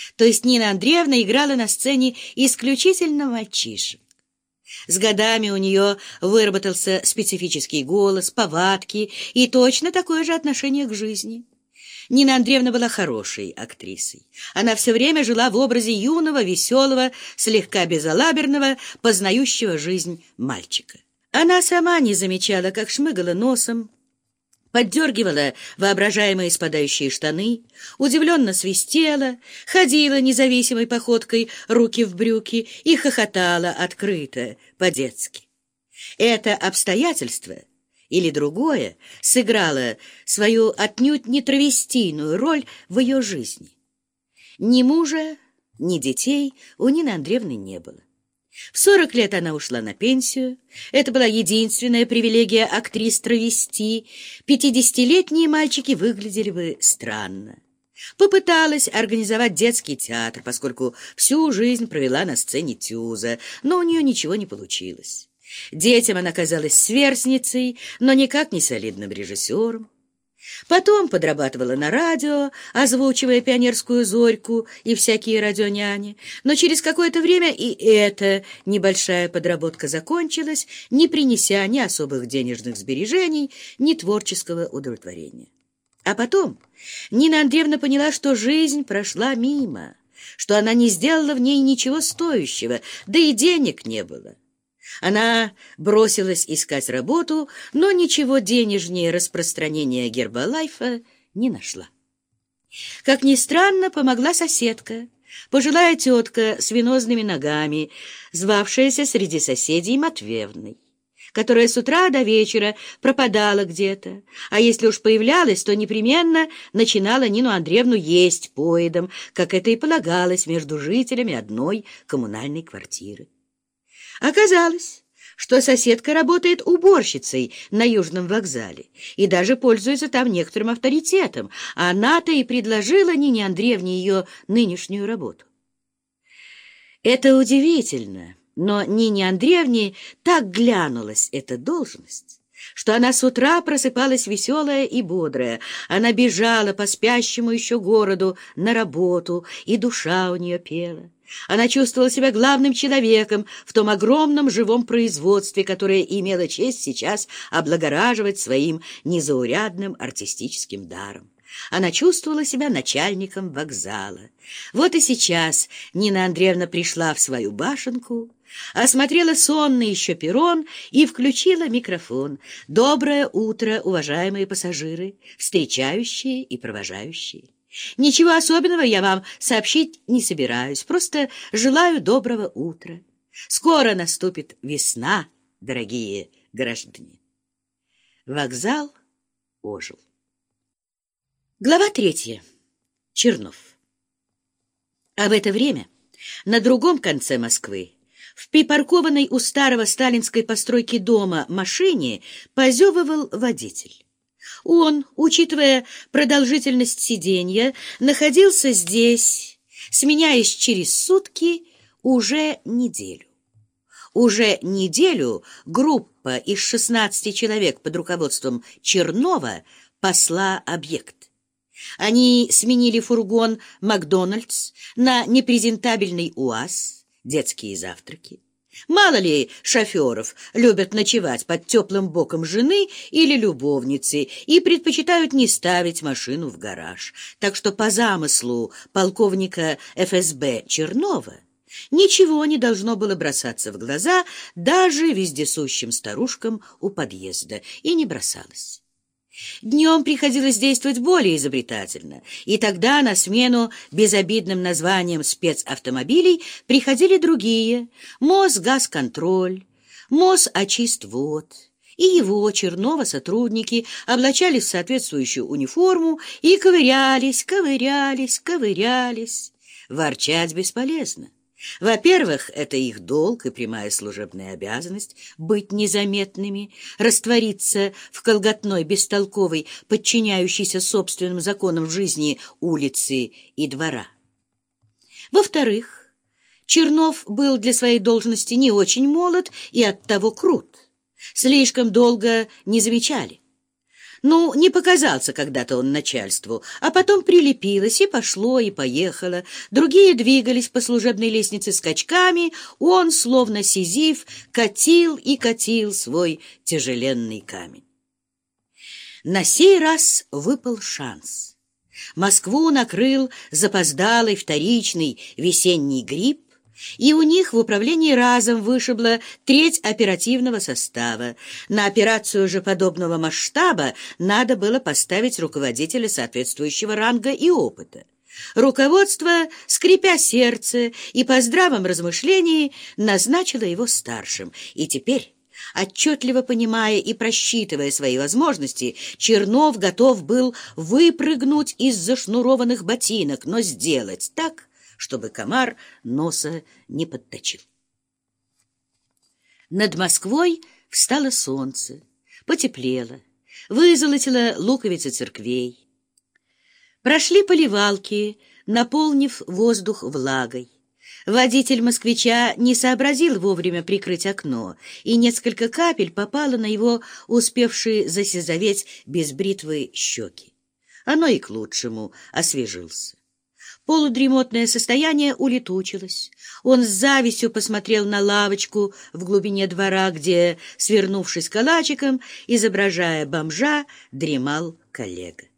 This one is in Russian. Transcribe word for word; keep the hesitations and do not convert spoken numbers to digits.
То есть Нина Андреевна играла на сцене исключительно мальчишек. С годами у нее выработался специфический голос, повадки и точно такое же отношение к жизни. Нина Андреевна была хорошей актрисой. Она все время жила в образе юного, веселого, слегка безалаберного, познающего жизнь мальчика. Она сама не замечала, как шмыгала носом, поддергивала воображаемые спадающие штаны, удивленно свистела, ходила независимой походкой руки в брюки и хохотала открыто, по-детски. Это обстоятельство или другое сыграло свою отнюдь не травестийную роль в ее жизни. Ни мужа, ни детей у Нины Андреевны не было. В сорок лет она ушла на пенсию. Это была единственная привилегия актрис-травести. Пятидесятилетние мальчики выглядели бы странно. Попыталась организовать детский театр, поскольку всю жизнь провела на сцене Тюза, но у нее ничего не получилось. Детям она казалась сверстницей, но никак не солидным режиссером. Потом подрабатывала на радио, озвучивая «Пионерскую зорьку» и всякие радионяни, но через какое-то время и эта небольшая подработка закончилась, не принеся ни особых денежных сбережений, ни творческого удовлетворения. А потом Нина Андреевна поняла, что жизнь прошла мимо, что она не сделала в ней ничего стоящего, да и денег не было. Она бросилась искать работу, но ничего денежнее распространения Гербалайфа не нашла. Как ни странно, помогла соседка, пожилая тетка с венозными ногами, звавшаяся среди соседей Матвеевной, которая с утра до вечера пропадала где-то, а если уж появлялась, то непременно начинала Нину Андреевну есть поедом, как это и полагалось между жителями одной коммунальной квартиры. Оказалось, что соседка работает уборщицей на Южном вокзале и даже пользуется там некоторым авторитетом, а она-то и предложила Нине Андреевне ее нынешнюю работу. Это удивительно, но Нине Андреевне так глянулась эта должность, что она с утра просыпалась веселая и бодрая. Она бежала по спящему еще городу на работу, и душа у нее пела. Она чувствовала себя главным человеком в том огромном живом производстве, которое имело честь сейчас облагораживать своим незаурядным артистическим даром. Она чувствовала себя начальником вокзала. Вот и сейчас Нина Андреевна пришла в свою башенку, осмотрела сонный еще перрон и включила микрофон. «Доброе утро, уважаемые пассажиры, встречающие и провожающие! Ничего особенного я вам сообщить не собираюсь, просто желаю доброго утра. Скоро наступит весна, дорогие граждане». Вокзал ожил. Глава третья. Чернов. А в это время на другом конце Москвы, в припаркованной у старого сталинской постройки дома машине, позевывал водитель. Он, учитывая продолжительность сиденья, находился здесь, сменяясь через сутки, уже неделю. Уже неделю группа из шестнадцати человек под руководством Чернова пасла объект. Они сменили фургон «Макдональдс» на непрезентабельный УАЗ, детские завтраки. Мало ли шоферов любят ночевать под теплым боком жены или любовницы и предпочитают не ставить машину в гараж. Так что по замыслу полковника эф эс бэ Чернова ничего не должно было бросаться в глаза даже вездесущим старушкам у подъезда, и не бросалось. Днем приходилось действовать более изобретательно, и тогда на смену безобидным названиям спецавтомобилей приходили другие — Мосгазконтроль, Мосочиствод, и его, Чернова, сотрудники облачались в соответствующую униформу и ковырялись, ковырялись, ковырялись. Ворчать бесполезно. Во-первых, это их долг и прямая служебная обязанность быть незаметными, раствориться в колготной, бестолковой, подчиняющейся собственным законам жизни улицы и двора. Во-вторых, Чернов был для своей должности не очень молод и оттого крут. Слишком долго не замечали. Ну, не показался когда-то он начальству, а потом прилепилось, и пошло, и поехало. Другие двигались по служебной лестнице скачками, он, словно Сизиф, катил и катил свой тяжеленный камень. На сей раз выпал шанс. Москву накрыл запоздалый вторичный весенний грипп, и у них в управлении разом вышибла треть оперативного состава. На операцию же подобного масштаба надо было поставить руководителя соответствующего ранга и опыта. Руководство, скрипя сердце и по здравом размышлении, назначило его старшим, и теперь, отчетливо понимая и просчитывая свои возможности, Чернов готов был выпрыгнуть из зашнурованных ботинок, но сделать так, чтобы комар носа не подточил. Над Москвой встало солнце, потеплело, вызолотило луковицы церквей. Прошли поливалки, наполнив воздух влагой. Водитель москвича не сообразил вовремя прикрыть окно, и несколько капель попало на его успевшие засизоветь без бритвы щеки. Оно и к лучшему, освежился. Полудремотное состояние улетучилось. Он с завистью посмотрел на лавочку в глубине двора, где, свернувшись калачиком, изображая бомжа, дремал коллега.